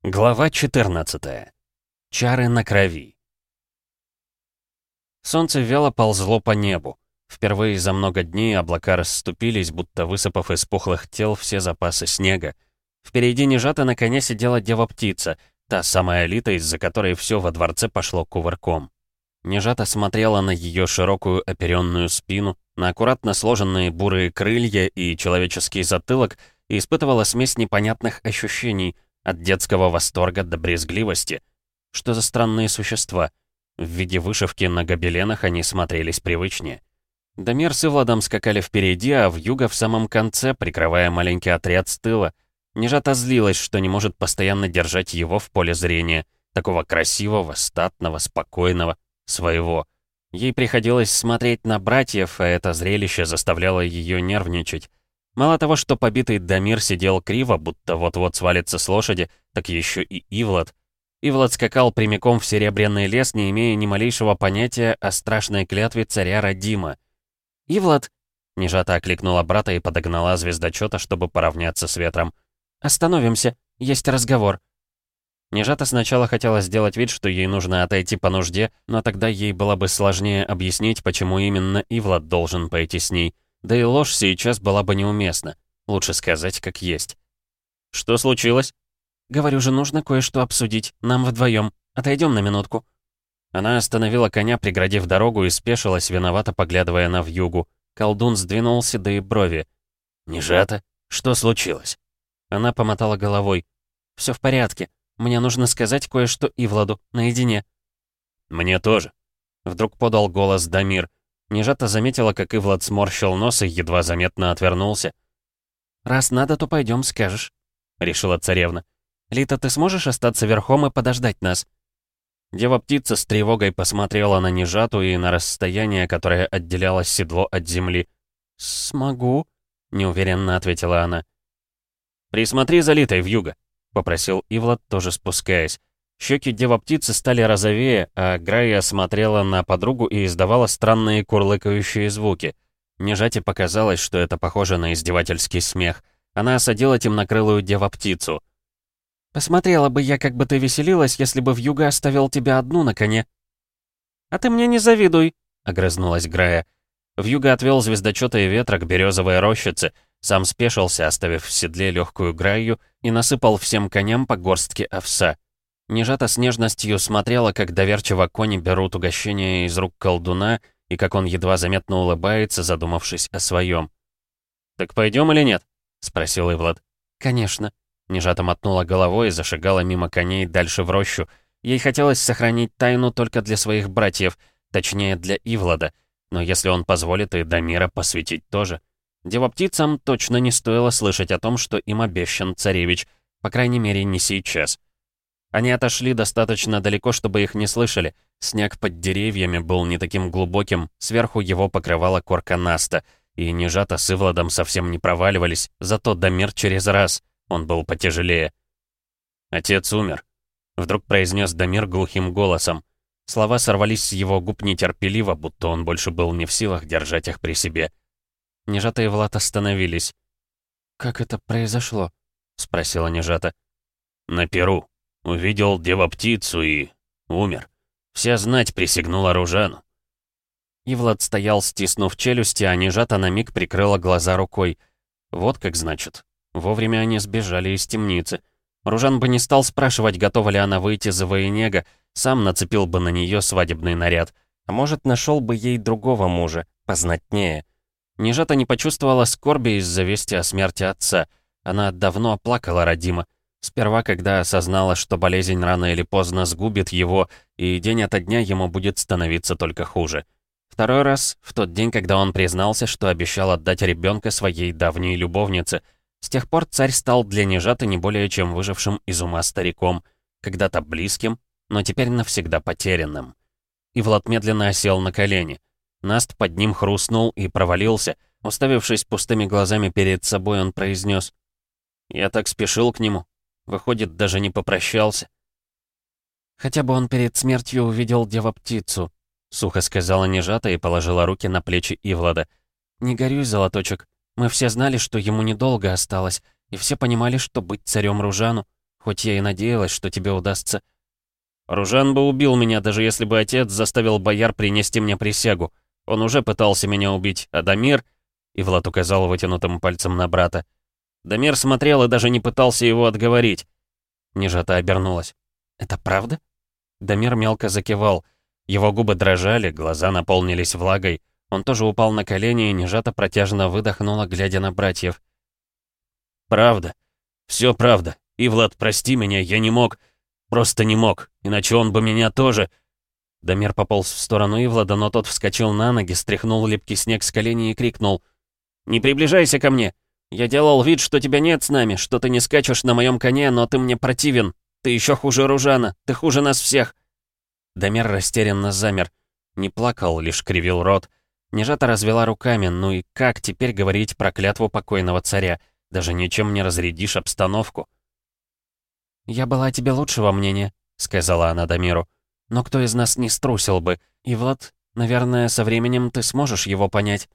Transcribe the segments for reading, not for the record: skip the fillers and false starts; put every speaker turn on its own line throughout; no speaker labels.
Глава 14. Чары на крови. Солнце вяло ползло по небу. Впервые за много дней облака расступились, будто высыпав из пухлых тел все запасы снега. Впереди Нежата на коне сидела дева-птица, та самая Лита, из-за которой все во дворце пошло кувырком. Нежата смотрела на ее широкую оперенную спину, на аккуратно сложенные бурые крылья и человеческий затылок и испытывала смесь непонятных ощущений — от детского восторга до брезгливости. Что за странные существа? В виде вышивки на гобеленах они смотрелись привычнее. Дамир с Ивладом скакали впереди, а вьюга в самом конце, прикрывая маленький отряд с тыла. Нежата злилась, что не может постоянно держать его в поле зрения, такого красивого, статного, спокойного, своего. Ей приходилось смотреть на братьев, а это зрелище заставляло ее нервничать. Мало того, что побитый Дамир сидел криво, будто вот-вот свалится с лошади, так еще и Ивлад. Ивлад скакал прямиком в Серебряный лес, не имея ни малейшего понятия о страшной клятве царя Радима. «Ивлад!» — Нежата окликнула брата и подогнала звездочета, чтобы поравняться с ветром. «Остановимся, есть разговор». Нежата сначала хотела сделать вид, что ей нужно отойти по нужде, но тогда ей было бы сложнее объяснить, почему именно Ивлад должен пойти с ней. Да и ложь сейчас была бы неуместна. Лучше сказать, как есть. «Что случилось?» «Говорю же, нужно кое-что обсудить. Нам вдвоем. Отойдем на минутку». Она остановила коня, преградив дорогу, и спешилась, виновато поглядывая на вьюгу. Колдун сдвинул седые брови. «Нежата? Что случилось?» Она помотала головой. «Все в порядке. Мне нужно сказать кое-что Ивладу, наедине». «Мне тоже», — вдруг подал голос Дамир. Нежата заметила, как Ивлад сморщил нос и едва заметно отвернулся. «Раз надо, то пойдем, скажешь», — решила царевна. «Лита, ты сможешь остаться верхом и подождать нас?» Дева-птица с тревогой посмотрела на Нежату и на расстояние, которое отделяло седло от земли. «Смогу», — неуверенно ответила она. «Присмотри за Литой, вьюга», — попросил Ивлад, тоже спускаясь. Щеки дева-птицы стали розовее, а Грая смотрела на подругу и издавала странные курлыкающие звуки. Нежате показалось, что это похоже на издевательский смех. Она осадила темнокрылую дева-птицу. «Посмотрела бы я, как бы ты веселилась, если бы вьюга оставил тебя одну на коне». «А ты мне не завидуй», — огрызнулась Грая. Вьюга отвел звездочета и ветра к березовой рощице, сам спешился, оставив в седле легкую Граю, и насыпал всем коням по горстке овса. Нежата с нежностью смотрела, как доверчиво кони берут угощение из рук колдуна, и как он едва заметно улыбается, задумавшись о своем. «Так пойдем или нет?» — спросил Ивлад. «Конечно». Нежата мотнула головой и зашагала мимо коней дальше в рощу. Ей хотелось сохранить тайну только для своих братьев, точнее, для Ивлада, но если он позволит, и Дамира посвятить тоже. Девоптицам точно не стоило слышать о том, что им обещан царевич, по крайней мере, не сейчас. Они отошли достаточно далеко, чтобы их не слышали. Снег под деревьями был не таким глубоким, сверху его покрывала корка наста, и Нежата с Ивладом совсем не проваливались, зато Дамир через раз, он был потяжелее. «Отец умер», — вдруг произнес Дамир глухим голосом. Слова сорвались с его губ нетерпеливо, будто он больше был не в силах держать их при себе. Нежата и Влад остановились. «Как это произошло?» — спросила Нежата. «На Перу. Увидел дева-птицу и... умер. Вся знать присягнула Ружану». Ивлад стоял, стиснув челюсти, а Нежата на миг прикрыла глаза рукой. Вот как значит. Вовремя они сбежали из темницы. Ружан бы не стал спрашивать, готова ли она выйти за Военега, сам нацепил бы на нее свадебный наряд. А может, нашел бы ей другого мужа, познатнее. Нежата не почувствовала скорби из-за вести о смерти отца. Она давно оплакала Радима. Сперва, когда осознала, что болезнь рано или поздно сгубит его, и день ото дня ему будет становиться только хуже. Второй раз, в тот день, когда он признался, что обещал отдать ребенка своей давней любовнице. С тех пор царь стал для Нежаты не более чем выжившим из ума стариком, когда-то близким, но теперь навсегда потерянным. И Влад медленно осел на колени. Наст под ним хрустнул и провалился. Уставившись пустыми глазами перед собой, он произнес: «Я так спешил к нему. Выходит, даже не попрощался». «Хотя бы он перед смертью увидел дева-птицу», — сухо сказала Нежата и положила руки на плечи Ивлада. «Не горюй, золоточек. Мы все знали, что ему недолго осталось, и все понимали, что быть царем Ружану хоть я и надеялась, что тебе удастся». «Ружан бы убил меня, даже если бы отец заставил бояр принести мне присягу. Он уже пытался меня убить, а Дамир...» И Влад указал вытянутым пальцем на брата. Дамир смотрел и даже не пытался его отговорить. Нежата обернулась. «Это правда?» Дамир мелко закивал. Его губы дрожали, глаза наполнились влагой. Он тоже упал на колени, и Нежата протяжно выдохнула, глядя на братьев. «Правда. Все правда. И, Влад, прости меня, я не мог. Просто не мог. Иначе он бы меня тоже...» Дамир пополз в сторону Ивлада, но тот вскочил на ноги, стряхнул липкий снег с коленей и крикнул. «Не приближайся ко мне! Я делал вид, что тебя нет с нами, что ты не скачешь на моем коне, но ты мне противен. Ты еще хуже Ружана, ты хуже нас всех!» Дамир растерянно замер. Не плакал, лишь кривил рот. Нежата развела руками, ну и как теперь говорить про клятву покойного царя? Даже ничем не разрядишь обстановку. «Я была о тебе лучшего мнения», — сказала она Дамиру. «Но кто из нас не струсил бы? И, Влад, наверное, со временем ты сможешь его понять».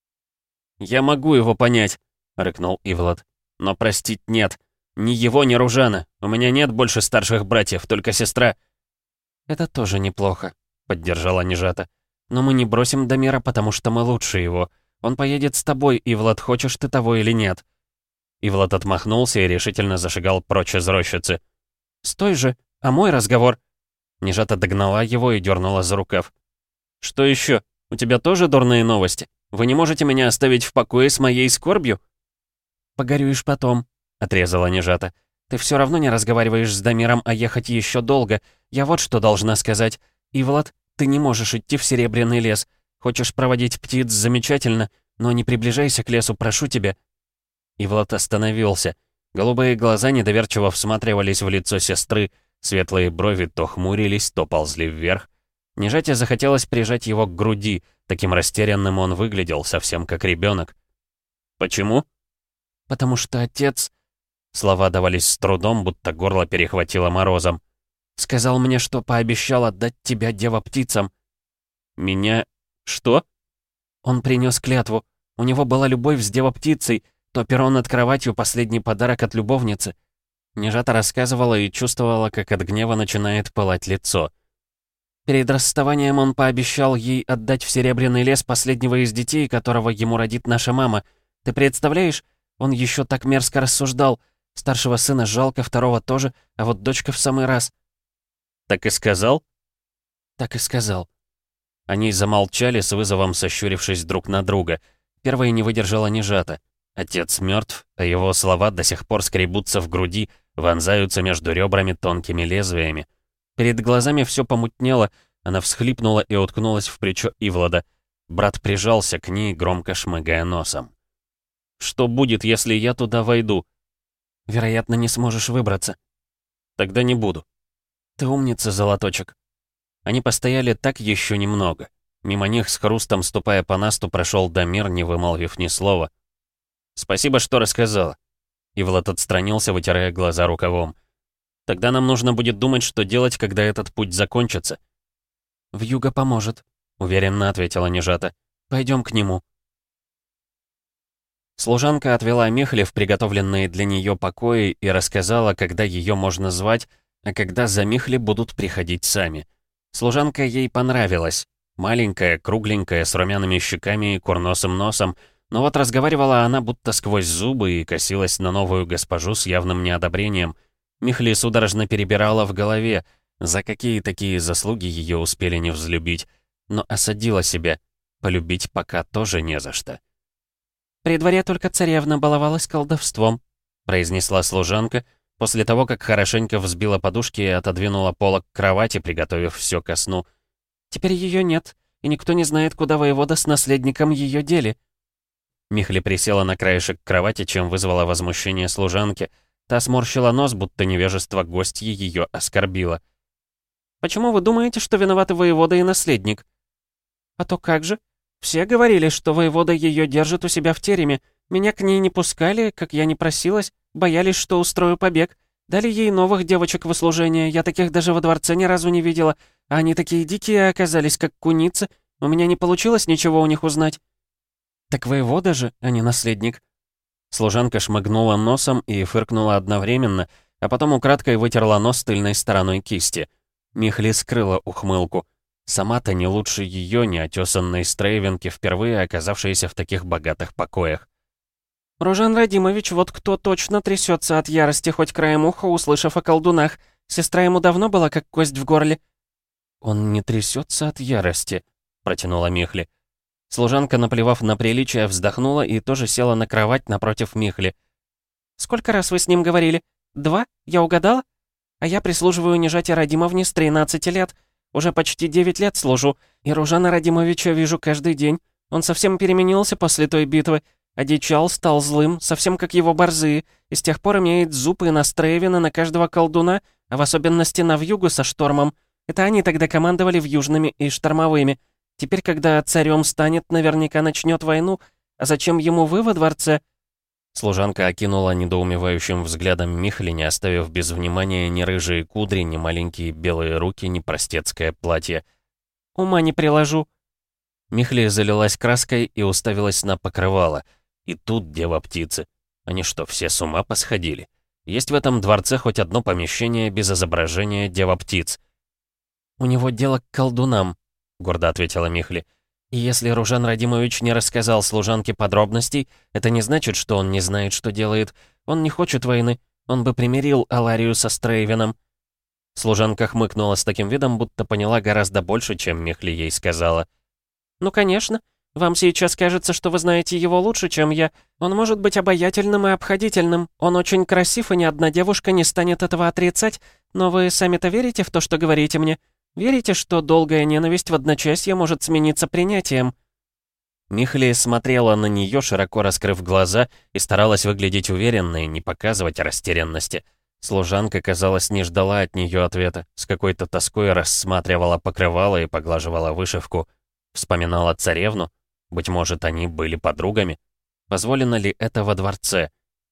«Я могу его понять», — рыкнул Ивлад. «Но простить нет. Ни его, ни Ружана. У меня нет больше старших братьев, только сестра». «Это тоже неплохо», — поддержала Нежата. «Но мы не бросим Дамира, потому что мы лучше его. Он поедет с тобой, Ивлад, хочешь ты того или нет». Ивлад отмахнулся и решительно зашагал прочь из рощицы. «Стой же, а мой разговор?» Нежата догнала его и дернула за рукав. «Что еще? У тебя тоже дурные новости? Вы не можете меня оставить в покое с моей скорбью?» «Погорюешь потом», — отрезала Нежата. «Ты все равно не разговариваешь с Дамиром, а ехать еще долго. Я вот что должна сказать. Ивлад, ты не можешь идти в Серебряный лес. Хочешь проводить птиц — замечательно, но не приближайся к лесу, прошу тебя». Ивлад остановился. Голубые глаза недоверчиво всматривались в лицо сестры, светлые брови то хмурились, то ползли вверх. Нежате захотелось прижать его к груди, таким растерянным он выглядел, совсем как ребенок. «Почему?» «Потому что отец...» Слова давались с трудом, будто горло перехватило морозом. «Сказал мне, что пообещал отдать тебя дева-птицам». «Меня... что?» «Он принес клятву. У него была любовь с дева-птицей, то перо над кроватью — последний подарок от любовницы». Нежата рассказывала и чувствовала, как от гнева начинает пылать лицо. Перед расставанием он пообещал ей отдать в Серебряный лес последнего из детей, которого ему родит наша мама. Ты представляешь? Он еще так мерзко рассуждал. Старшего сына жалко, второго тоже, а вот дочка в самый раз. «Так и сказал?» «Так и сказал». Они замолчали, с вызовом сощурившись друг на друга. Первая не выдержала Нежата. Отец мертв, а его слова до сих пор скребутся в груди, вонзаются между ребрами тонкими лезвиями. Перед глазами все помутнело, она всхлипнула и уткнулась в плечо Ивлада. Брат прижался к ней, громко шмыгая носом. «Что будет, если я туда войду?» «Вероятно, не сможешь выбраться». «Тогда не буду». «Ты умница, золоточек». Они постояли так еще немного. Мимо них, с хрустом ступая по насту, прошел Дамир, не вымолвив ни слова. «Спасибо, что рассказала». Ивлад отстранился, вытирая глаза рукавом. «Тогда нам нужно будет думать, что делать, когда этот путь закончится». «Вьюга поможет», — уверенно ответила Нежата. «Пойдем к нему». Служанка отвела Михли в приготовленные для нее покои и рассказала, когда ее можно звать, а когда за Михли будут приходить сами. Служанка ей понравилась. Маленькая, кругленькая, с румяными щеками и курносым носом, но вот разговаривала она будто сквозь зубы и косилась на новую госпожу с явным неодобрением. Михли судорожно перебирала в голове, за какие такие заслуги ее успели не взлюбить, но осадила себя. Полюбить пока тоже не за что. «При дворе только царевна баловалась колдовством», — произнесла служанка, после того, как хорошенько взбила подушки и отодвинула полок к кровати, приготовив все ко сну. «Теперь ее нет, и никто не знает, куда воевода с наследником ее дели». Михли присела на краешек кровати, чем вызвала возмущение служанки. Та сморщила нос, будто невежество гостьи ее оскорбило. «Почему вы думаете, что виноваты воевода и наследник?» «А то как же? Все говорили, что воевода ее держит у себя в тереме. Меня к ней не пускали, как я не просилась, боялись, что устрою побег. Дали ей новых девочек в услужение, я таких даже во дворце ни разу не видела. А они такие дикие оказались, как куницы. У меня не получилось ничего у них узнать». «Так воевода же, а не наследник». Служанка шмыгнула носом и фыркнула одновременно, а потом украдкой вытерла нос тыльной стороной кисти. Михли скрыла ухмылку. Сама-то не лучше ее неотесанной стрейвенки, впервые оказавшейся в таких богатых покоях.
«Ружан Радимович, вот кто точно трясется от ярости, хоть краем уха, услышав о колдунах. Сестра ему давно была как кость в горле».
«Он не трясется от ярости», — протянула Михли. Служанка, наплевав на приличие, вздохнула и тоже села на кровать напротив Михли.
«Сколько раз вы с ним говорили? 2? Я угадала? А я прислуживаю Нежате Радимовне с 13 лет. Уже почти 9 лет служу, и Ружана Радимовича вижу каждый день. Он совсем переменился после той битвы. Одичал, стал злым, совсем как его борзые, и с тех пор имеет зубы на Стрейвена, на каждого колдуна, а в особенности на вьюгу со штормом. Это они тогда командовали вьюжными и штормовыми. Теперь, когда царем станет, наверняка начнет войну. А зачем ему вы во дворце?»
Служанка окинула недоумевающим взглядом Михли, не оставив без внимания ни рыжие кудри, ни маленькие белые руки, ни простецкое платье.
«Ума не приложу».
Михли залилась краской и уставилась на покрывало. И тут дева-птицы. Они что, все с ума посходили? Есть в этом дворце хоть одно помещение без изображения дева-птиц?
«У него дело к колдунам»,
— гордо ответила Михли.
«И если Ружан Радимович не рассказал служанке подробностей, это не значит, что он не знает, что делает. Он не хочет войны. Он бы примирил Аларию со Стрейвеном».
Служанка хмыкнула с таким видом, будто поняла гораздо больше, чем Михли ей сказала.
«Ну, конечно. Вам сейчас кажется, что вы знаете его лучше, чем я. Он может быть обаятельным и обходительным. Он очень красив, и ни одна девушка не станет этого отрицать. Но вы сами-то верите в то, что говорите мне? Верите, что долгая ненависть в одночасье может смениться принятием?»
Михли смотрела на нее, широко раскрыв глаза, и старалась выглядеть уверенной, не показывать растерянности. Служанка, казалось, не ждала от нее ответа, с какой-то тоской рассматривала покрывало и поглаживала вышивку. Вспоминала царевну. Быть может, они были подругами? Позволено ли это во дворце?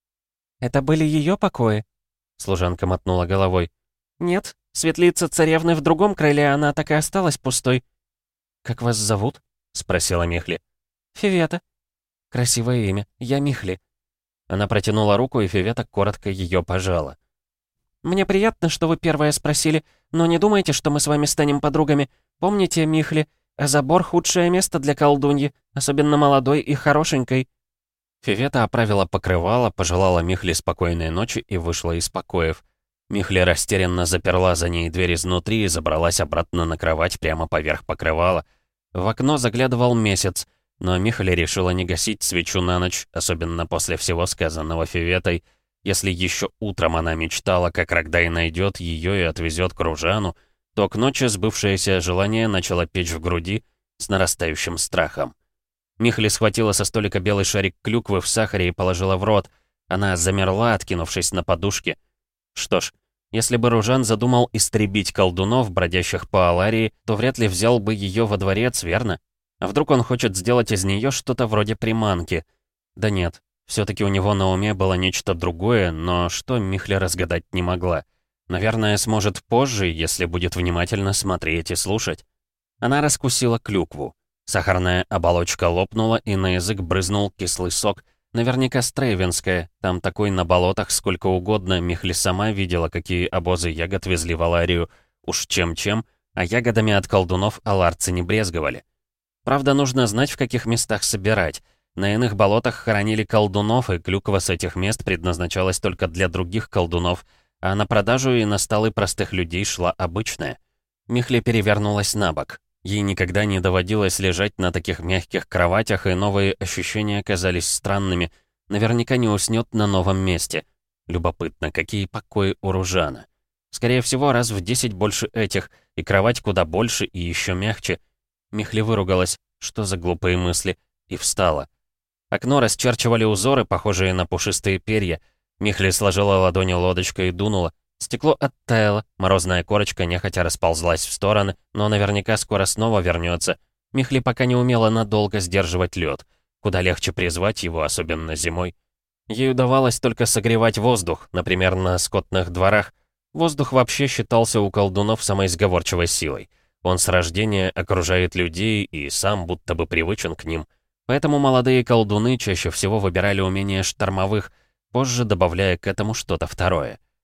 «Это были ее покои?»
Служанка мотнула головой.
«Нет, светлица царевны в другом крыле, она так и осталась пустой».
«Как вас зовут?» — спросила Михли.
«Фивета».
«Красивое имя. Я Михли». Она протянула руку, и Фивета коротко ее пожала.
«Мне приятно, что вы первая спросили, но не думайте, что мы с вами станем подругами. Помните, Михли, Азабор — худшее место для колдуньи, особенно молодой и хорошенькой».
Фивета оправила покрывало, пожелала Михли спокойной ночи и вышла из покоев. Михли растерянно заперла за ней дверь изнутри и забралась обратно на кровать прямо поверх покрывала. В окно заглядывал месяц, но Михли решила не гасить свечу на ночь, особенно после всего сказанного Фиветой. Если еще утром она мечтала, как Рогдай найдет ее и отвезет к Ружану, то к ночи сбывшееся желание начало печь в груди с нарастающим страхом. Михли схватила со столика белый шарик клюквы в сахаре и положила в рот. Она замерла, откинувшись на подушке. Что ж, если бы Ружан задумал истребить колдунов, бродящих по Аларии, то вряд ли взял бы ее во дворец, верно? А вдруг он хочет сделать из нее что-то вроде приманки? Да нет, все-таки у него на уме было нечто другое, но что Михли разгадать не могла. Наверное, сможет позже, если будет внимательно смотреть и слушать. Она раскусила клюкву. Сахарная оболочка лопнула, и на язык брызнул кислый сок. Наверняка стрейвенская, там такой на болотах сколько угодно. Михли сама видела, какие обозы ягод везли в Аларию. Уж чем-чем, а ягодами от колдунов аларцы не брезговали. Правда, нужно знать, в каких местах собирать. На иных болотах хоронили колдунов, и клюква с этих мест предназначалась только для других колдунов, а на продажу и на столы простых людей шла обычная. Михли перевернулась на бок. Ей никогда не доводилось лежать на таких мягких кроватях, и новые ощущения казались странными. Наверняка не уснет на новом месте. Любопытно, какие покои у Ружана. Скорее всего, раз в 10 больше этих, и кровать куда больше и еще мягче. Михли выругалась, что за глупые мысли, и встала. Окно расчерчивали узоры, похожие на пушистые перья. Михли сложила ладони лодочкой и дунула. Стекло оттаяло, морозная корочка нехотя расползлась в стороны, но наверняка скоро снова вернется. Михли пока не умела надолго сдерживать лед. Куда легче призвать его, особенно зимой. Ей удавалось только согревать воздух, например, на скотных дворах. Воздух вообще считался у колдунов самой сговорчивой силой. Он с рождения окружает людей и сам будто бы привычен к ним. Поэтому молодые колдуны чаще всего выбирали умения штормовых, позже добавляя к этому что-то второе.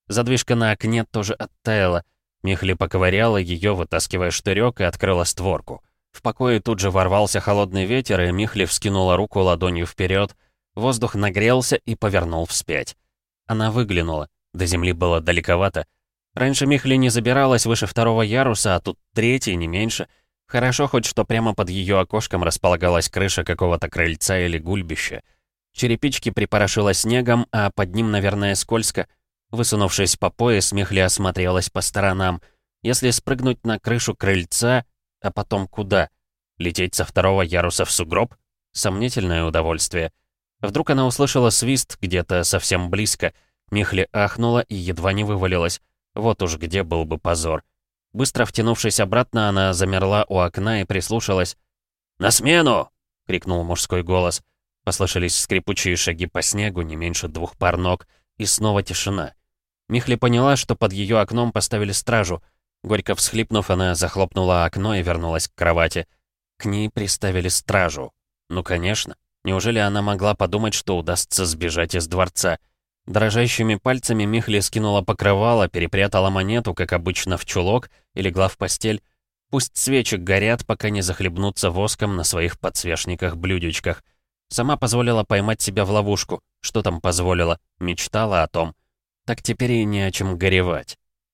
Задвижка на окне тоже оттаяла. Михли поковыряла ее, вытаскивая штырек, и открыла створку. В покое тут же ворвался холодный ветер, и Михли вскинула руку ладонью вперед. Воздух нагрелся и повернул вспять. Она выглянула. До земли было далековато. Раньше Михли не забиралась выше 2-го яруса, а тут 3-й, не меньше. Хорошо хоть, что прямо под ее окошком располагалась крыша какого-то крыльца или гульбища. Черепички припорошило снегом, а под ним, наверное, скользко. Высунувшись по пояс, Михли осмотрелась по сторонам. Если спрыгнуть на крышу крыльца, а потом куда? Лететь со 2-го яруса в сугроб? Сомнительное удовольствие. Вдруг она услышала свист где-то совсем близко. Михли ахнула и едва не вывалилась. Вот уж где был бы позор. Быстро втянувшись обратно, она замерла у окна и прислушалась. «На смену!» — крикнул мужской голос. Послышались скрипучие шаги по снегу, не меньше 2 пар ног, и снова тишина. Михли поняла, что под ее окном поставили стражу. Горько всхлипнув, она захлопнула окно и вернулась к кровати. К ней приставили стражу. Ну, конечно. Неужели она могла подумать, что удастся сбежать из дворца? Дрожащими пальцами Михли скинула покрывало, перепрятала монету, как обычно, в чулок и легла в постель. Пусть свечи горят, пока не захлебнутся воском на своих подсвечниках-блюдечках. Сама позволила поймать себя в ловушку. Что там позволила? Мечтала о том. Так теперь и не о чем горевать.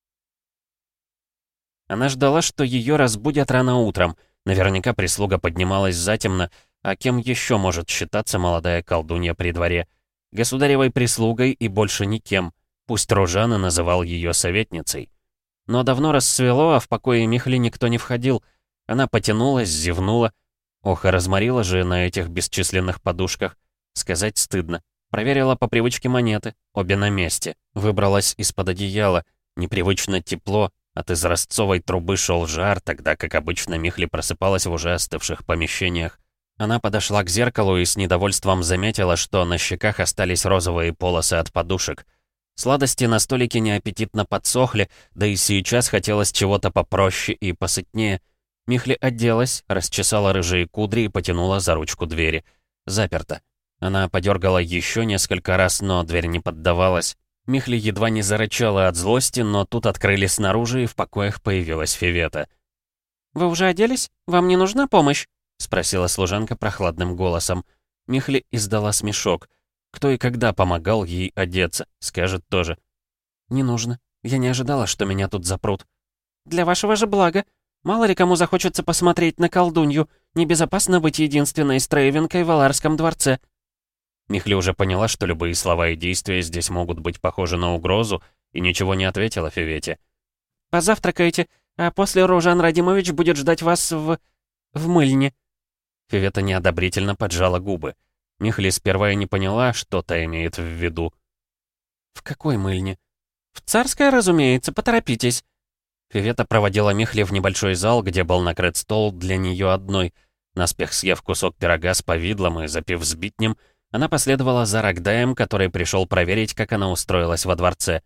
Она ждала, что ее разбудят рано утром. Наверняка прислуга поднималась затемно, а кем еще может считаться молодая колдунья при дворе? Государевой прислугой и больше никем. Пусть Ружана называл ее советницей. Но давно рассвело, а в покое Михли никто не входил. Она потянулась, зевнула. Ох, и разморила же на этих бесчисленных подушках. Сказать стыдно. Проверила по привычке монеты, обе на месте. Выбралась из-под одеяла. Непривычно тепло. От изразцовой трубы шел жар, тогда как обычно Михли просыпалась в уже остывших помещениях. Она подошла к зеркалу и с недовольством заметила, что на щеках остались розовые полосы от подушек. Сладости на столике неаппетитно подсохли, да и сейчас хотелось чего-то попроще и посытнее. Михли оделась, расчесала рыжие кудри и потянула за ручку двери. Заперто. Она подергала еще несколько раз, но дверь не поддавалась. Михли едва не зарычала от злости, но тут открыли снаружи, и в покоях появилась Фивета.
«Вы уже оделись? Вам не нужна помощь?»
— спросила служанка прохладным голосом. Михли издала смешок. Кто и когда помогал ей одеться, скажет тоже.
«Не нужно. Я не ожидала, что меня тут запрут». «Для вашего же блага. Мало ли кому захочется посмотреть на колдунью. Небезопасно быть единственной строевинкой в Аларском дворце».
Михли уже поняла, что любые слова и действия здесь могут быть похожи на угрозу, и ничего не ответила Фивете.
«Позавтракайте, а после Ружан Радимович будет ждать вас в мыльне».
Фивета неодобрительно поджала губы. Михли сперва и не поняла, что та имеет в виду.
«В какой мыльне?» «В царской, разумеется, поторопитесь».
Фивета проводила Михли в небольшой зал, где был накрыт стол для нее одной. Наспех съев кусок пирога с повидлом и запив сбитнем, она последовала за Рогдаем, который пришел проверить, как она устроилась во дворце.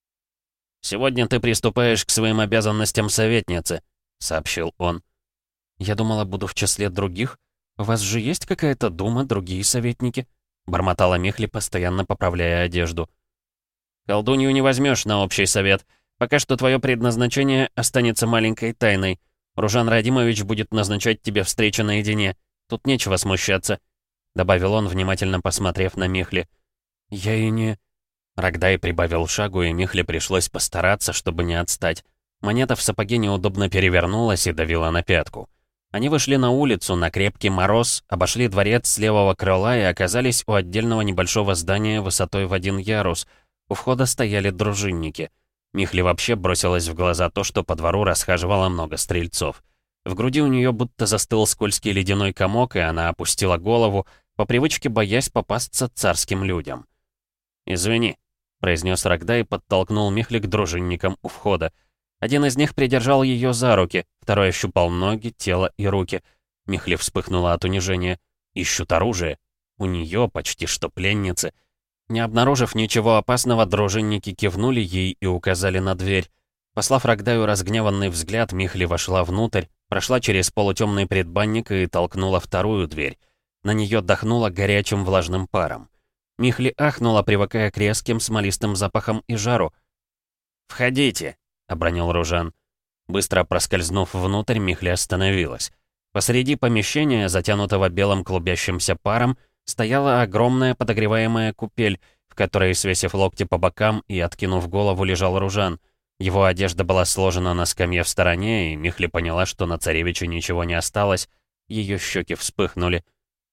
«Сегодня ты приступаешь к своим обязанностям советницы», — сообщил он.
«Я думала, буду в числе других. У вас же есть какая-то дума, другие советники?» — бормотала Михли, постоянно поправляя одежду.
«Колдунью не возьмешь на общий совет. Пока что твое предназначение останется маленькой тайной. Ружан Радимович будет назначать тебе встречи наедине. Тут нечего смущаться», — добавил он, внимательно посмотрев на Михли.
«Я и не...»
Рогдай прибавил шагу, и Михли пришлось постараться, чтобы не отстать. Монета в сапоге неудобно перевернулась и давила на пятку. Они вышли на улицу, на крепкий мороз, обошли дворец с левого крыла и оказались у отдельного небольшого здания высотой в 1 ярус. У входа стояли дружинники. Михли вообще бросилось в глаза то, что по двору расхаживало много стрельцов. В груди у нее будто застыл скользкий ледяной комок, и она опустила голову, по привычке боясь попасться царским людям. «Извини», — произнес Рогдай и подтолкнул Михли к дружинникам у входа. Один из них придержал ее за руки, второй ощупал ноги, тело и руки. Михли вспыхнула от унижения. Ищут оружие. У нее почти что пленницы. Не обнаружив ничего опасного, дружинники кивнули ей и указали на дверь. Послав Рогдаю разгневанный взгляд, Михли вошла внутрь, прошла через полутемный предбанник и толкнула вторую дверь. На нее дохнуло горячим влажным паром. Михли ахнула, привыкая к резким смолистым запахам и жару. «Входите», — обронил Ружан. Быстро проскользнув внутрь, Михли остановилась. Посреди помещения, затянутого белым клубящимся паром, стояла огромная подогреваемая купель, в которой, свесив локти по бокам и откинув голову, лежал Ружан. Его одежда была сложена на скамье в стороне, и Михли поняла, что на царевиче ничего не осталось. Ее щеки вспыхнули.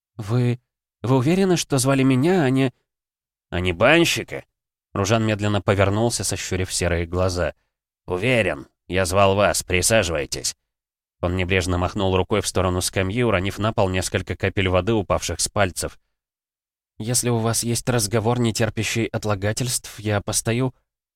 «Вы уверены, что звали меня, а не...»
«А не банщика?» Ружан медленно повернулся, сощурив серые глаза. «Уверен. Я звал вас. Присаживайтесь». Он небрежно махнул рукой в сторону скамьи, уронив на пол несколько капель воды, упавших с пальцев.
«Если у вас есть разговор, не терпящий отлагательств, я постою».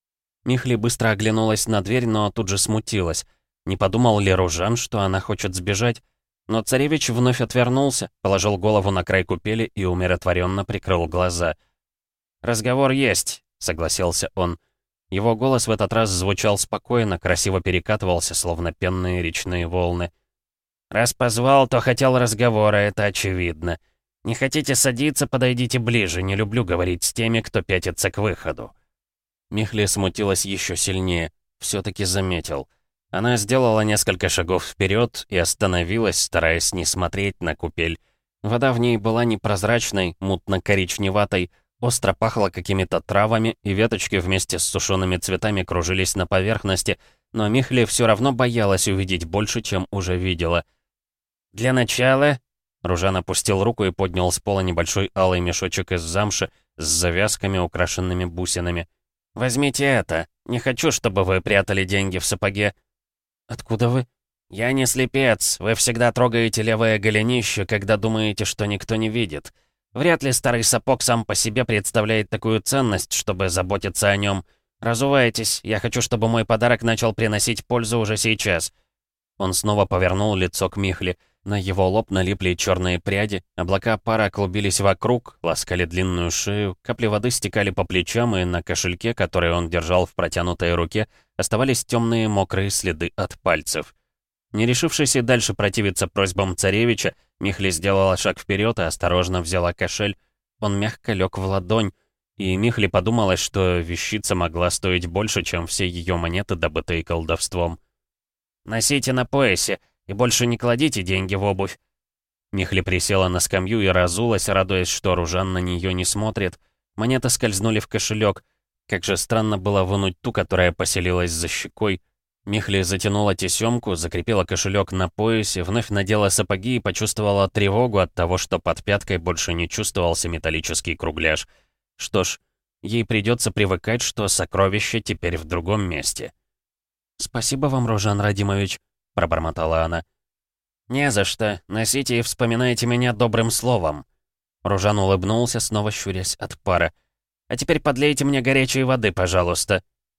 Михли быстро оглянулась на дверь, но тут же смутилась. Не подумал ли Ружан, что она хочет сбежать? Но царевич вновь отвернулся, положил голову на край купели и умиротворенно прикрыл глаза. «Разговор есть», — согласился он. Его голос в этот раз звучал спокойно, красиво перекатывался, словно пенные речные волны. «Раз позвал, то хотел разговора, это очевидно. Не хотите садиться, подойдите ближе, не люблю говорить с теми, кто пятится к выходу». Михли смутилась еще сильнее, все-таки заметил. Она сделала несколько шагов вперед и остановилась, стараясь не смотреть на купель. Вода в ней была непрозрачной, мутно-коричневатой, остро пахло какими-то травами, и веточки вместе с сушеными цветами кружились на поверхности, но Михли все равно боялась увидеть больше, чем уже видела. «Для начала...» Ружан опустил руку и поднял с пола небольшой алый мешочек из замши с завязками, украшенными бусинами. «Возьмите это. Не хочу, чтобы вы прятали деньги в сапоге».
«Откуда вы?»
«Я не слепец. Вы всегда трогаете левое голенище, когда думаете, что никто не видит. Вряд ли старый сапог сам по себе представляет такую ценность, чтобы заботиться о нем. Разувайтесь, я хочу, чтобы мой подарок начал приносить пользу уже сейчас». Он снова повернул лицо к Михли. На его лоб налипли черные пряди, облака пара клубились вокруг, ласкали длинную шею, капли воды стекали по плечам, и на кошельке, который он держал в протянутой руке, оставались темные мокрые следы от пальцев. Не решившись и дальше противиться просьбам царевича, Михли сделала шаг вперед и осторожно взяла кошель. Он мягко лег в ладонь, и Михли подумалось, что вещица могла стоить больше, чем все ее монеты, добытые колдовством. «Носите на поясе и больше не кладите деньги в обувь». Михли присела на скамью и разулась, радуясь, что Ружан на нее не смотрит. Монеты скользнули в кошелек. Как же странно было вынуть ту, которая поселилась за щекой. Михли затянула тесемку, закрепила кошелек на поясе, вновь надела сапоги и почувствовала тревогу от того, что под пяткой больше не чувствовался металлический кругляш. Что ж, ей придется привыкать, что сокровище теперь в другом месте.
«Спасибо вам, Ружан Радимович», — пробормотала она.
«Не за что. Носите и вспоминайте меня добрым словом». Ружан улыбнулся, снова щурясь от пара. «А теперь подлейте мне горячей воды, пожалуйста».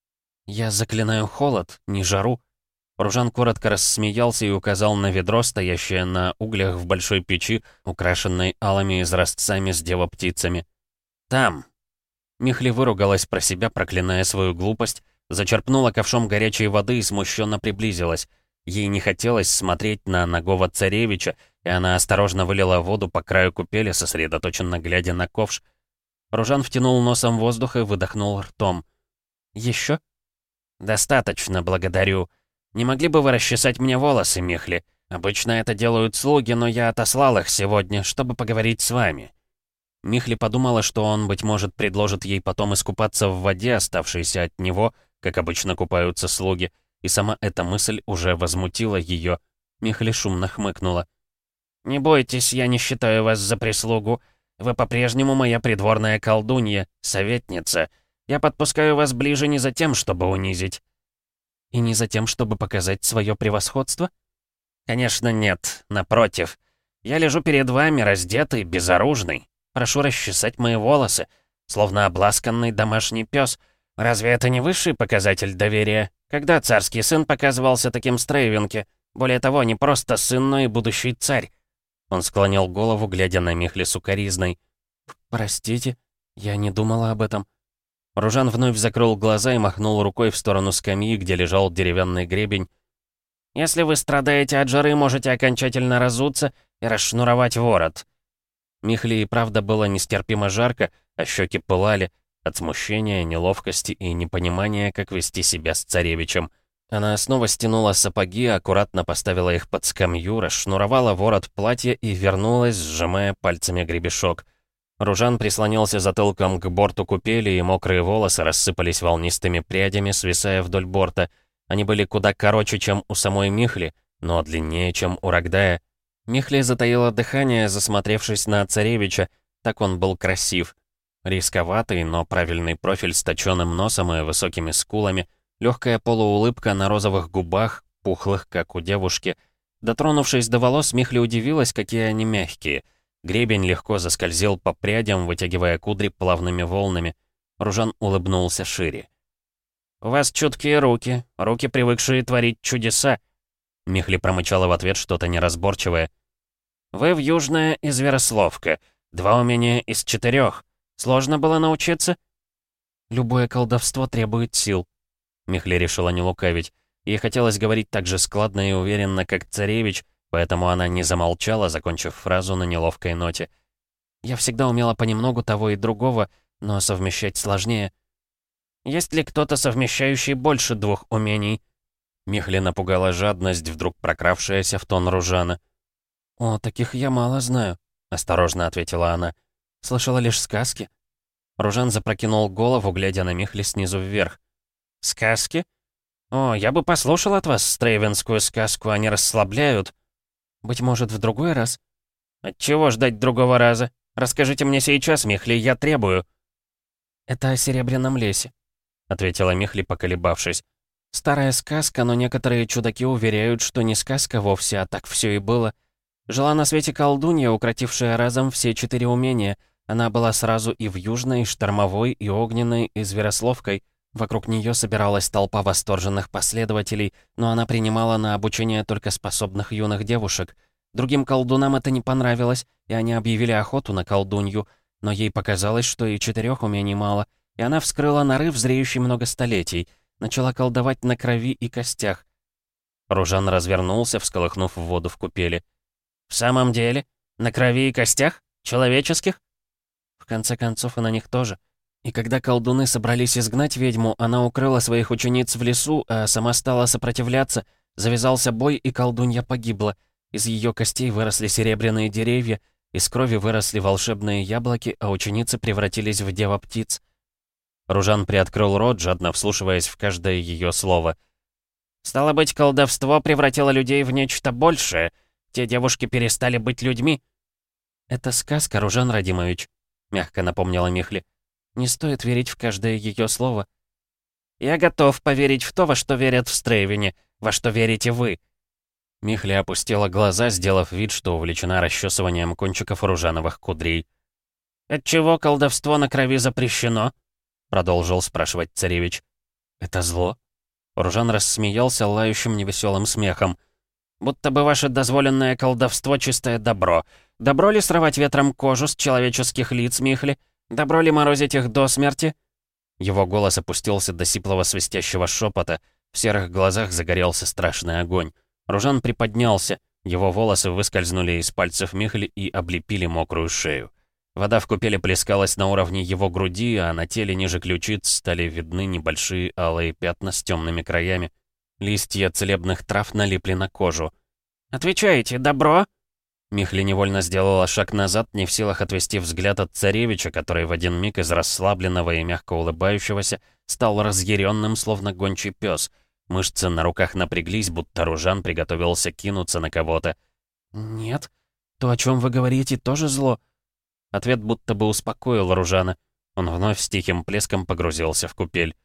«Я заклинаю холод, не жару».
Ружан коротко рассмеялся и указал на ведро, стоящее на углях в большой печи, украшенной алыми изразцами с дева-птицами. «Там». Михли выругалась про себя, проклиная свою глупость, зачерпнула ковшом горячей воды и смущенно приблизилась. Ей не хотелось смотреть на нагого царевича, и она осторожно вылила воду по краю купели, сосредоточенно глядя на ковш. Ружан втянул носом воздух и выдохнул ртом. «Еще?» «Достаточно, благодарю. Не могли бы вы расчесать мне волосы, Михли? Обычно это делают слуги, но я отослал их сегодня, чтобы поговорить с вами». Михли подумала, что он, быть может, предложит ей потом искупаться в воде, оставшейся от него, как обычно купаются слуги, и сама эта мысль уже возмутила ее. Михли шумно хмыкнула. «Не бойтесь, я не считаю вас за прислугу. Вы по-прежнему моя придворная колдунья, советница. Я подпускаю вас ближе не за тем, чтобы унизить».
«И не за тем, чтобы показать свое превосходство?»
«Конечно нет, напротив. Я лежу перед вами, раздетый, безоружный. Прошу расчесать мои волосы, словно обласканный домашний пес. Разве это не высший показатель доверия? Когда царский сын показывался таким стрейвенке? Более того, не просто сын, но и будущий царь». Он склонил голову, глядя на Михли сукоризной.
«Простите, я не думала об этом».
Ружан вновь закрыл глаза и махнул рукой в сторону скамьи, где лежал деревянный гребень. «Если вы страдаете от жары, можете окончательно разуться и расшнуровать ворот». Михли и правда было нестерпимо жарко, а щеки пылали. от смущения, неловкости и непонимания, как вести себя с царевичем. Она снова стянула сапоги, аккуратно поставила их под скамью, расшнуровала ворот платья и вернулась, сжимая пальцами гребешок. Ружан прислонился затылком к борту купели, и мокрые волосы рассыпались волнистыми прядями, свисая вдоль борта. Они были куда короче, чем у самой Михли, но длиннее, чем у Рогдая. Михли затаила дыхание, засмотревшись на царевича. Так он был красив. Рисковатый, но правильный профиль с точёным носом и высокими скулами, легкая полуулыбка на розовых губах, пухлых, как у девушки. Дотронувшись до волос, Михли удивилась, какие они мягкие. Гребень легко заскользил по прядям, вытягивая кудри плавными волнами. Ружан улыбнулся шире. «У вас чуткие руки, руки, привыкшие творить чудеса», — Михли промычала в ответ что-то неразборчивое. «Вы в Южная и Зверословка. 2 умения из 4. Сложно было научиться?»
«Любое колдовство требует сил», — Михли решила не лукавить. Ей хотелось говорить так же складно и уверенно, как царевич, поэтому она не замолчала, закончив фразу на неловкой ноте. «Я всегда умела понемногу того и другого, но совмещать сложнее».
«Есть ли кто-то, совмещающий больше 2 умений?»
Михли напугала жадность, вдруг прокравшаяся в тон Ружана. «О, таких я мало знаю», — осторожно ответила она. «Слышала лишь сказки». Ружан запрокинул голову, глядя на Михли снизу вверх.
«Сказки? О, я бы послушал от вас стрейвенскую сказку, они расслабляют».
«Быть может, в другой раз?»
«Отчего ждать другого раза? Расскажите мне сейчас, Михли, я требую».
«Это о Серебряном лесе», — ответила Михли, поколебавшись. «Старая сказка, но некоторые чудаки уверяют, что не сказка вовсе, а так все и было. Жила на свете колдунья, укротившая разом все 4 умения. Она была сразу и в Южной, и Штормовой, и Огненной, и Зверословкой. Вокруг нее собиралась толпа восторженных последователей, но она принимала на обучение только способных юных девушек. Другим колдунам это не понравилось, и они объявили охоту на колдунью, но ей показалось, что и 4 умений мало, и она вскрыла нарыв, зреющий много столетий, начала колдовать на крови и костях».
Ружан развернулся, всколыхнув воду в купели. «В самом деле? На крови и костях? Человеческих?»
В конце концов, и на них тоже. И когда колдуны собрались изгнать ведьму, она укрыла своих учениц в лесу, а сама стала сопротивляться. Завязался бой, и колдунья погибла. Из ее костей выросли серебряные деревья, из крови выросли волшебные яблоки, а ученицы превратились в дева-птиц.
Ружан приоткрыл рот, жадно вслушиваясь в каждое ее слово. «Стало быть, колдовство превратило людей в нечто большее. Те девушки перестали быть людьми».
«Это сказка, Ружан Радимович», — мягко напомнила Михли. «Не стоит верить в каждое ее слово».
«Я готов поверить в то, во что верят в Стрейвене, во что верите вы».
Михли опустила глаза, сделав вид, что увлечена расчесыванием кончиков ружановых кудрей.
«Отчего колдовство на крови запрещено?» — продолжил спрашивать царевич.
«Это зло?» Ружан рассмеялся лающим невеселым смехом.
«Будто бы ваше дозволенное колдовство — чистое добро. Добро ли срывать ветром кожу с человеческих лиц, Михли? Добро ли морозить их до смерти?»
Его голос опустился до сиплого свистящего шепота. В серых глазах загорелся страшный огонь. Ружан приподнялся. Его волосы выскользнули из пальцев Михли и облепили мокрую шею. Вода в купели плескалась на уровне его груди, а на теле ниже ключиц стали видны небольшие алые пятна с темными краями. Листья целебных трав налипли на кожу.
«Отвечаете, добро?»
Михли невольно сделала шаг назад, не в силах отвести взгляд от царевича, который в один миг из расслабленного и мягко улыбающегося стал разъяренным, словно гончий пес. Мышцы на руках напряглись, будто Ружан приготовился кинуться на кого-то.
«Нет, то, о чем вы говорите, тоже зло».
Ответ будто бы успокоил Ружана. Он вновь с тихим плеском погрузился в купель.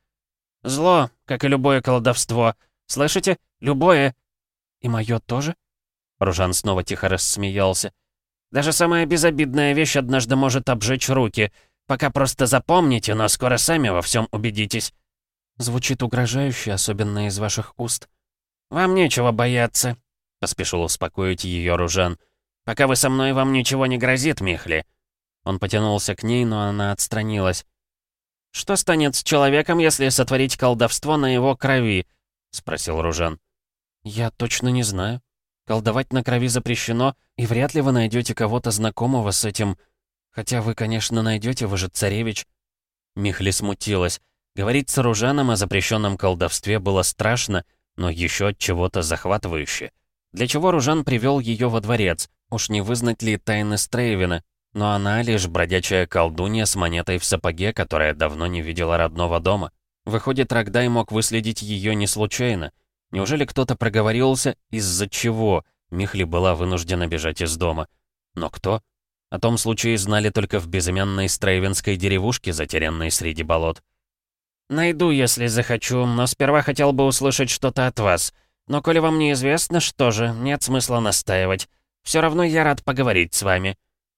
«Зло, как и любое колдовство. Слышите? Любое».
«И мое тоже?»
Ружан снова тихо рассмеялся. «Даже самая безобидная вещь однажды может обжечь руки. Пока просто запомните, но скоро сами во всем убедитесь».
«Звучит угрожающе, особенно из ваших уст».
«Вам нечего бояться», — поспешил успокоить ее Ружан. «Пока вы со мной, вам ничего не грозит, Михли».
Он потянулся к ней, но она отстранилась.
«Что станет с человеком, если сотворить колдовство на его крови?» — спросил Ружан.
«Я точно не знаю. Колдовать на крови запрещено, и вряд ли вы найдете кого-то знакомого с этим. Хотя вы, конечно, найдете, вы же царевич».
Михли смутилась. Говорить с Ружаном о запрещенном колдовстве было страшно, но еще от чего-то захватывающе. Для чего Ружан привел ее во дворец? Уж не вызнать ли тайны Стрейвена? Но она лишь бродячая колдунья с монетой в сапоге, которая давно не видела родного дома. Выходит, Рогдай мог выследить ее не случайно. Неужели кто-то проговорился, из-за чего Михли была вынуждена бежать из дома? Но кто? О том случае знали только в безымянной стрейвенской деревушке, затерянной среди болот.
«Найду, если захочу, но сперва хотел бы услышать что-то от вас. Но коли вам неизвестно, что же, нет смысла настаивать. Все равно я рад поговорить с вами».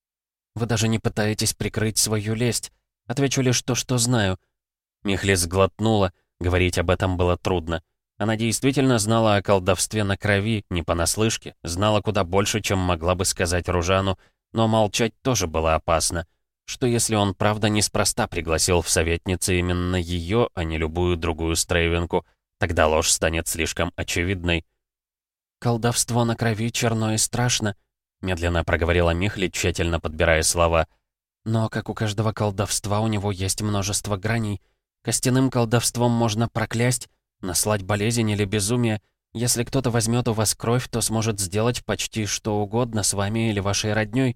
«Вы даже не пытаетесь прикрыть свою лесть. Отвечу лишь то, что знаю». Михли сглотнула, говорить об этом было трудно. Она действительно знала о колдовстве на крови, не понаслышке, знала куда больше, чем могла бы сказать Ружану, но молчать тоже было опасно. Что если он правда неспроста пригласил в советницы именно ее, а не любую другую стрейвенку? Тогда ложь станет слишком очевидной. «Колдовство на крови черно и страшно», — медленно проговорила Михли, тщательно подбирая слова. «Но, как у каждого колдовства, у него есть множество граней. Костяным колдовством можно проклясть, наслать болезнь или безумие. Если кто-то возьмет у вас кровь, то сможет сделать почти что угодно с вами или вашей роднёй».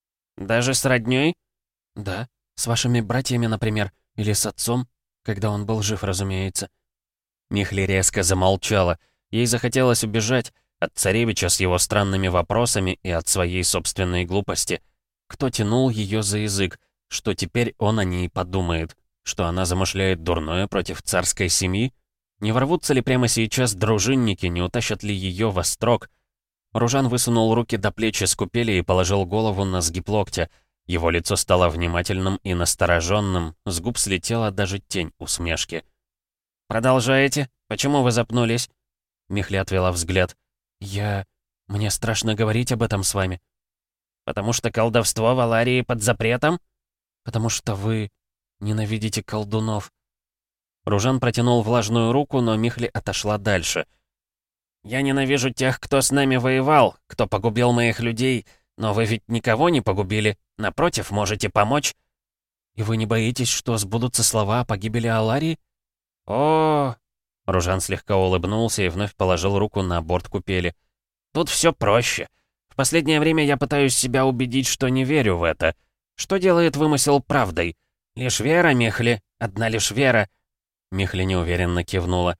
«Даже с роднёй?»
«Да, с вашими братьями, например, или с отцом, когда он был жив, разумеется». Михли резко замолчала. Ей захотелось убежать от царевича с его странными вопросами и от своей собственной глупости. Кто тянул ее за язык? Что теперь он о ней подумает? Что она замышляет дурное против царской семьи? Не ворвутся ли прямо сейчас дружинники, не утащат ли ее во строк? Ружан высунул руки до плеч из купели и положил голову на сгиб локтя. Его лицо стало внимательным и настороженным, с губ слетела даже тень усмешки.
«Продолжаете? Почему вы запнулись?»
Михли отвела взгляд. Мне страшно говорить об этом с вами».
«Потому что колдовство в Аларии под запретом?»
«Потому что вы ненавидите колдунов». Ружан протянул влажную руку, но Михли отошла дальше.
«Я ненавижу тех, кто с нами воевал, кто погубил моих людей, но вы ведь никого не погубили. Напротив, можете помочь».
«И вы не боитесь, что сбудутся слова о погибели Аларии?»
«О-о-о!»
Ружан слегка улыбнулся и вновь положил руку на борт купели.
«Тут все проще. В последнее время я пытаюсь себя убедить, что не верю в это. Что делает вымысел правдой? Лишь вера, Михли, одна лишь вера».
Михли неуверенно кивнула.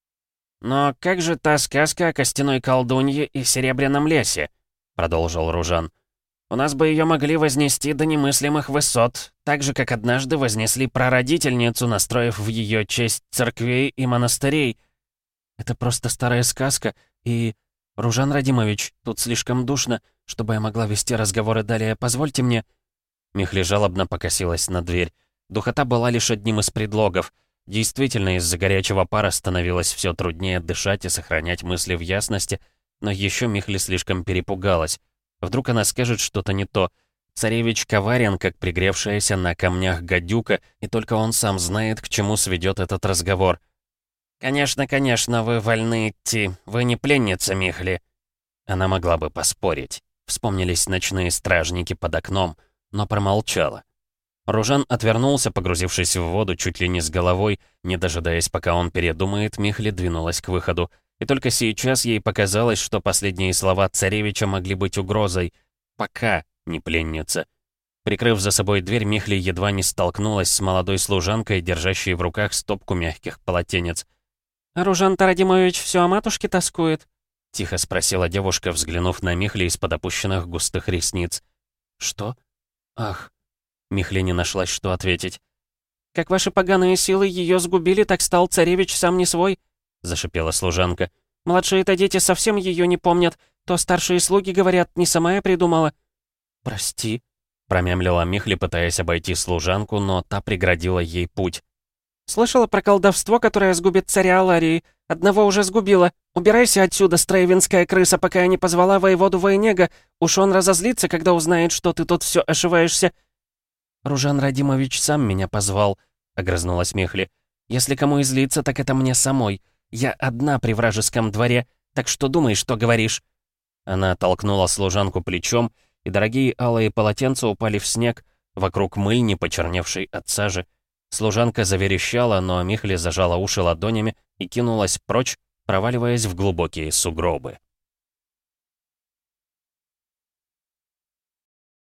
«Но как же та сказка о костяной колдунье и серебряном лесе?» Продолжил Ружан. «У нас бы ее могли вознести до немыслимых высот, так же, как однажды вознесли прародительницу, настроив в ее честь церквей и монастырей».
«Это просто старая сказка, и... Ружан Радимович, тут слишком душно, чтобы я могла вести разговоры далее. Позвольте мне...» Михли жалобно покосилась на дверь. Духота была лишь одним из предлогов. Действительно, из-за горячего пара становилось все труднее дышать и сохранять мысли в ясности, но еще Михли слишком перепугалась. Вдруг она скажет что-то не то. Царевич коварен, как пригревшаяся на камнях гадюка, и только он сам знает, к чему сведет этот разговор.
«Конечно, конечно, вы вольны идти. Вы не пленница, Михли».
Она могла бы поспорить. Вспомнились ночные стражники под окном, но промолчала. Ружан отвернулся, погрузившись в воду чуть ли не с головой. Не дожидаясь, пока он передумает, Михли двинулась к выходу. И только сейчас ей показалось, что последние слова царевича могли быть угрозой. «Пока не пленница». Прикрыв за собой дверь, Михли едва не столкнулась с молодой служанкой, держащей в руках стопку мягких полотенец.
«Ружан Тарадимович все о матушке тоскует?»
— тихо спросила девушка, взглянув на Михли из-под опущенных густых ресниц. «Что? Ах!» Михли не нашлась, что ответить.
«Как ваши поганые силы ее сгубили, так стал царевич сам не свой», — зашипела служанка. «Младшие-то дети совсем ее не помнят. То старшие слуги говорят, не сама я придумала».
«Прости», — промямлила Михли, пытаясь обойти служанку, но та преградила ей путь.
«Слышала про колдовство, которое сгубит царя Аларии? Одного уже сгубила. Убирайся отсюда, строевинская крыса, пока я не позвала воеводу Войнега. Уж он разозлится, когда узнает, что ты тут все ошиваешься».
«Ружан Радимович сам меня позвал», — огрызнулась Михли. «Если кому и злиться, так это мне самой. Я одна при вражеском дворе, так что думай, что говоришь». Она толкнула служанку плечом, и дорогие алые полотенца упали в снег, вокруг мыльни, почерневшей от сажи. Служанка заверещала, но Михли зажала уши ладонями и кинулась прочь, проваливаясь в глубокие сугробы.